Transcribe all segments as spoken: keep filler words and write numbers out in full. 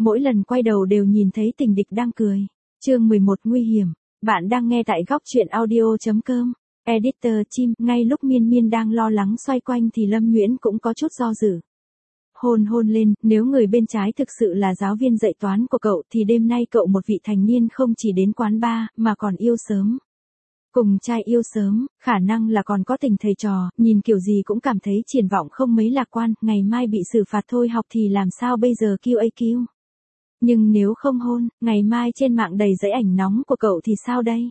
mỗi lần quay đầu đều nhìn thấy tình địch đang cười. Chương mười một nguy hiểm. Bạn đang nghe tại góc truyện audio chấm com. Editor chim, ngay lúc Miên Miên đang lo lắng xoay quanh thì Lâm Nguyễn cũng có chút do dự. Hôn hôn lên, nếu người bên trái thực sự là giáo viên dạy toán của cậu thì đêm nay cậu một vị thành niên không chỉ đến quán bar mà còn yêu sớm. Cùng trai yêu sớm, khả năng là còn có tình thầy trò, nhìn kiểu gì cũng cảm thấy triển vọng không mấy lạc quan, ngày mai bị xử phạt thôi học thì làm sao bây giờ quy a quy. Nhưng nếu không hôn, ngày mai trên mạng đầy giấy ảnh nóng của cậu thì sao đây?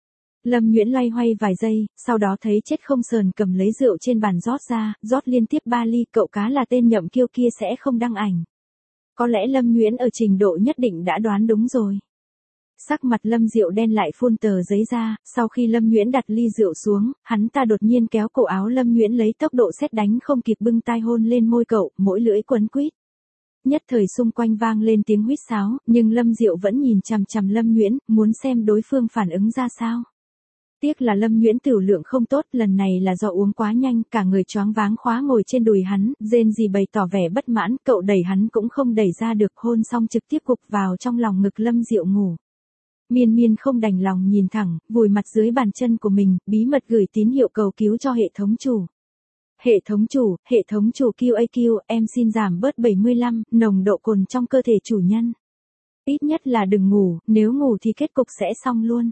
Lâm Nguyễn loay hoay vài giây, sau đó thấy chết không sờn cầm lấy rượu trên bàn rót ra, rót liên tiếp ba ly, cậu cá là tên nhậm kiêu kia sẽ không đăng ảnh. Có lẽ Lâm Nguyễn ở trình độ nhất định đã đoán đúng rồi. Sắc mặt Lâm Diệu đen lại phun tờ giấy ra, sau khi Lâm Nguyễn đặt ly rượu xuống, hắn ta đột nhiên kéo cổ áo Lâm Nguyễn lấy tốc độ sét đánh không kịp bưng tai hôn lên môi cậu, mỗi lưỡi quấn quýt. Nhất thời xung quanh vang lên tiếng huýt sáo, nhưng Lâm Diệu vẫn nhìn chằm chằm Lâm Nguyễn, muốn xem đối phương phản ứng ra sao. Tiếc là Lâm Nguyễn tửu lượng không tốt, lần này là do uống quá nhanh, cả người choáng váng khóa ngồi trên đùi hắn, rên rỉ bày tỏ vẻ bất mãn, cậu đẩy hắn cũng không đẩy ra được, hôn xong trực tiếp gục vào trong lòng ngực Lâm Diệu ngủ. Miên Miên không đành lòng nhìn thẳng, vùi mặt dưới bàn chân của mình, bí mật gửi tín hiệu cầu cứu cho hệ thống chủ. Hệ thống chủ, hệ thống chủ quy a quy, em xin giảm bớt bảy mươi lăm, nồng độ cồn trong cơ thể chủ nhân. Ít nhất là đừng ngủ, nếu ngủ thì kết cục sẽ xong luôn.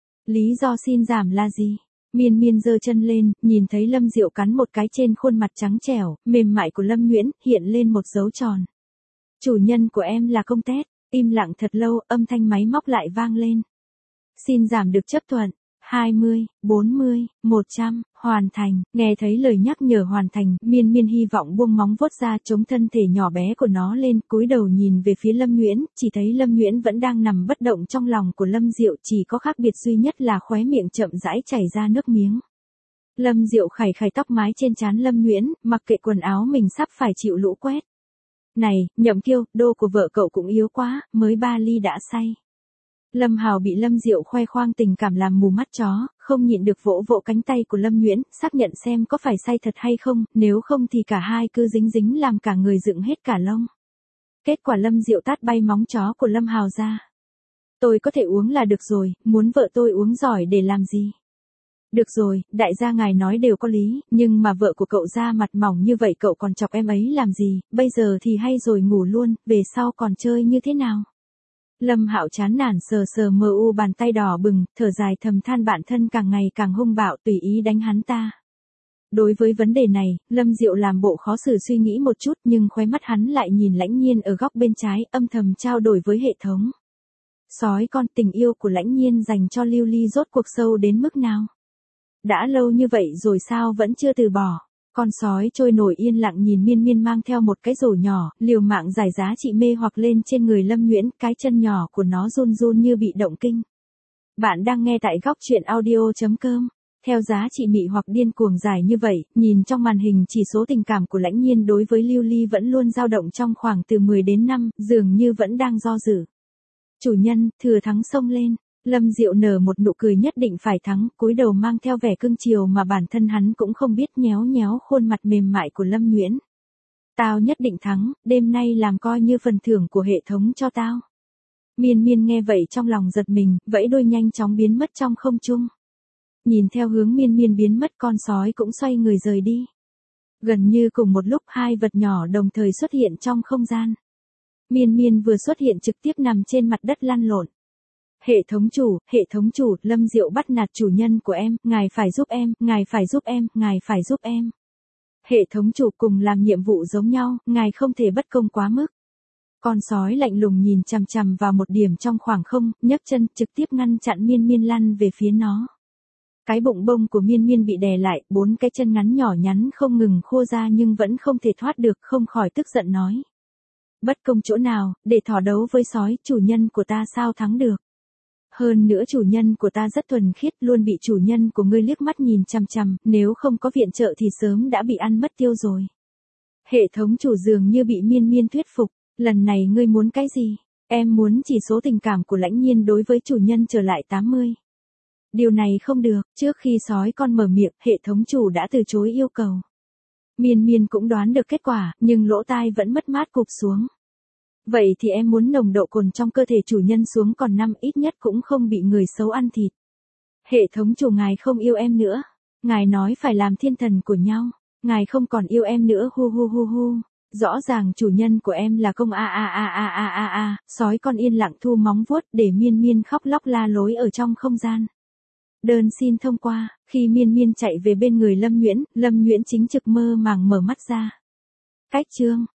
Lý do xin giảm là gì? Miên Miên giơ chân lên, nhìn thấy Lâm Diệu cắn một cái trên khuôn mặt trắng trẻo, mềm mại của Lâm Nguyễn, hiện lên một dấu tròn. Chủ nhân của em là công tét. Im lặng thật lâu, âm thanh máy móc lại vang lên. Xin giảm được chấp thuận. hai mươi, bốn mươi, một trăm, hoàn thành. Nghe thấy lời nhắc nhở hoàn thành, Miên Miên hy vọng buông móng vuốt ra chống thân thể nhỏ bé của nó lên, cúi đầu nhìn về phía Lâm Nguyễn, chỉ thấy Lâm Nguyễn vẫn đang nằm bất động trong lòng của Lâm Diệu, chỉ có khác biệt duy nhất là khóe miệng chậm rãi chảy ra nước miếng. Lâm Diệu khẩy khẩy tóc mái trên trán Lâm Nguyễn, mặc kệ quần áo mình sắp phải chịu lũ quét. Này, nhậm kiêu, đô của vợ cậu cũng yếu quá, mới ba ly đã say. Lâm Hào bị Lâm Diệu khoe khoang tình cảm làm mù mắt chó, không nhịn được vỗ vỗ cánh tay của Lâm Nguyễn, xác nhận xem có phải say thật hay không, nếu không thì cả hai cứ dính dính làm cả người dựng hết cả lông. Kết quả Lâm Diệu tát bay móng chó của Lâm Hào ra. Tôi có thể uống là được rồi, muốn vợ tôi uống giỏi để làm gì? Được rồi, đại gia ngài nói đều có lý, nhưng mà vợ của cậu da mặt mỏng như vậy cậu còn chọc em ấy làm gì, bây giờ thì hay rồi ngủ luôn, về sau còn chơi như thế nào? Lâm Hạo chán nản sờ sờ mờ u bàn tay đỏ bừng, thở dài thầm than bản thân càng ngày càng hung bạo tùy ý đánh hắn ta. Đối với vấn đề này, Lâm Diệu làm bộ khó xử suy nghĩ một chút nhưng khóe mắt hắn lại nhìn Lãnh Nhiên ở góc bên trái, âm thầm trao đổi với hệ thống. Sói con, tình yêu của Lãnh Nhiên dành cho Lưu Ly rốt cuộc sâu đến mức nào? Đã lâu như vậy rồi sao vẫn chưa từ bỏ? Con sói trôi nổi yên lặng nhìn Miên Miên mang theo một cái rổ nhỏ, liều mạng giải giá trị mê hoặc lên trên người Lâm Nguyễn, cái chân nhỏ của nó run run như bị động kinh. Bạn đang nghe tại góc truyện audio chấm com. Theo giá trị mị hoặc điên cuồng dài như vậy, nhìn trong màn hình chỉ số tình cảm của Lãnh Nhiên đối với Lưu Ly vẫn luôn dao động trong khoảng từ mười đến năm, dường như vẫn đang do dự. Chủ nhân, thừa thắng xông lên. Lâm Diệu nở một nụ cười nhất định phải thắng, cúi đầu mang theo vẻ cưng chiều mà bản thân hắn cũng không biết, nhéo nhéo khuôn mặt mềm mại của Lâm Nguyễn. Tao nhất định thắng, đêm nay làm coi như phần thưởng của hệ thống cho tao. Miên Miên nghe vậy trong lòng giật mình, vẫy đuôi nhanh chóng biến mất trong không trung. Nhìn theo hướng Miên Miên biến mất, con sói cũng xoay người rời đi. Gần như cùng một lúc hai vật nhỏ đồng thời xuất hiện trong không gian. Miên Miên vừa xuất hiện trực tiếp nằm trên mặt đất lăn lộn. Hệ thống chủ, hệ thống chủ, Lâm Diệu bắt nạt chủ nhân của em, ngài phải giúp em, ngài phải giúp em, ngài phải giúp em. Hệ thống chủ cùng làm nhiệm vụ giống nhau, ngài không thể bất công quá mức. Con sói lạnh lùng nhìn chằm chằm vào một điểm trong khoảng không, nhấc chân trực tiếp ngăn chặn Miên Miên lăn về phía nó. Cái bụng bông của Miên Miên bị đè lại, bốn cái chân ngắn nhỏ nhắn không ngừng khô ra nhưng vẫn không thể thoát được, không khỏi tức giận nói. Bất công chỗ nào, để thỏ đấu với sói, chủ nhân của ta sao thắng được. Hơn nữa chủ nhân của ta rất thuần khiết, luôn bị chủ nhân của ngươi liếc mắt nhìn chằm chằm, nếu không có viện trợ thì sớm đã bị ăn mất tiêu rồi. Hệ thống chủ dường như bị Miên Miên thuyết phục, lần này ngươi muốn cái gì? Em muốn chỉ số tình cảm của Lãnh Nhiên đối với chủ nhân trở lại tám mươi. Điều này không được, trước khi sói con mở miệng, hệ thống chủ đã từ chối yêu cầu. Miên Miên cũng đoán được kết quả, nhưng lỗ tai vẫn mất mát cụp xuống. Vậy thì em muốn nồng độ cồn trong cơ thể chủ nhân xuống còn năm ít nhất cũng không bị người xấu ăn thịt. Hệ thống chủ ngài không yêu em nữa. Ngài nói phải làm thiên thần của nhau. Ngài không còn yêu em nữa hu hu hu hu. Rõ ràng chủ nhân của em là công a a a a a a a, sói con yên lặng thu móng vuốt để Miên Miên khóc lóc la lối ở trong không gian. Đơn xin thông qua, khi Miên Miên chạy về bên người Lâm Nguyễn, Lâm Nguyễn chính trực mơ màng mở mắt ra. Cách chương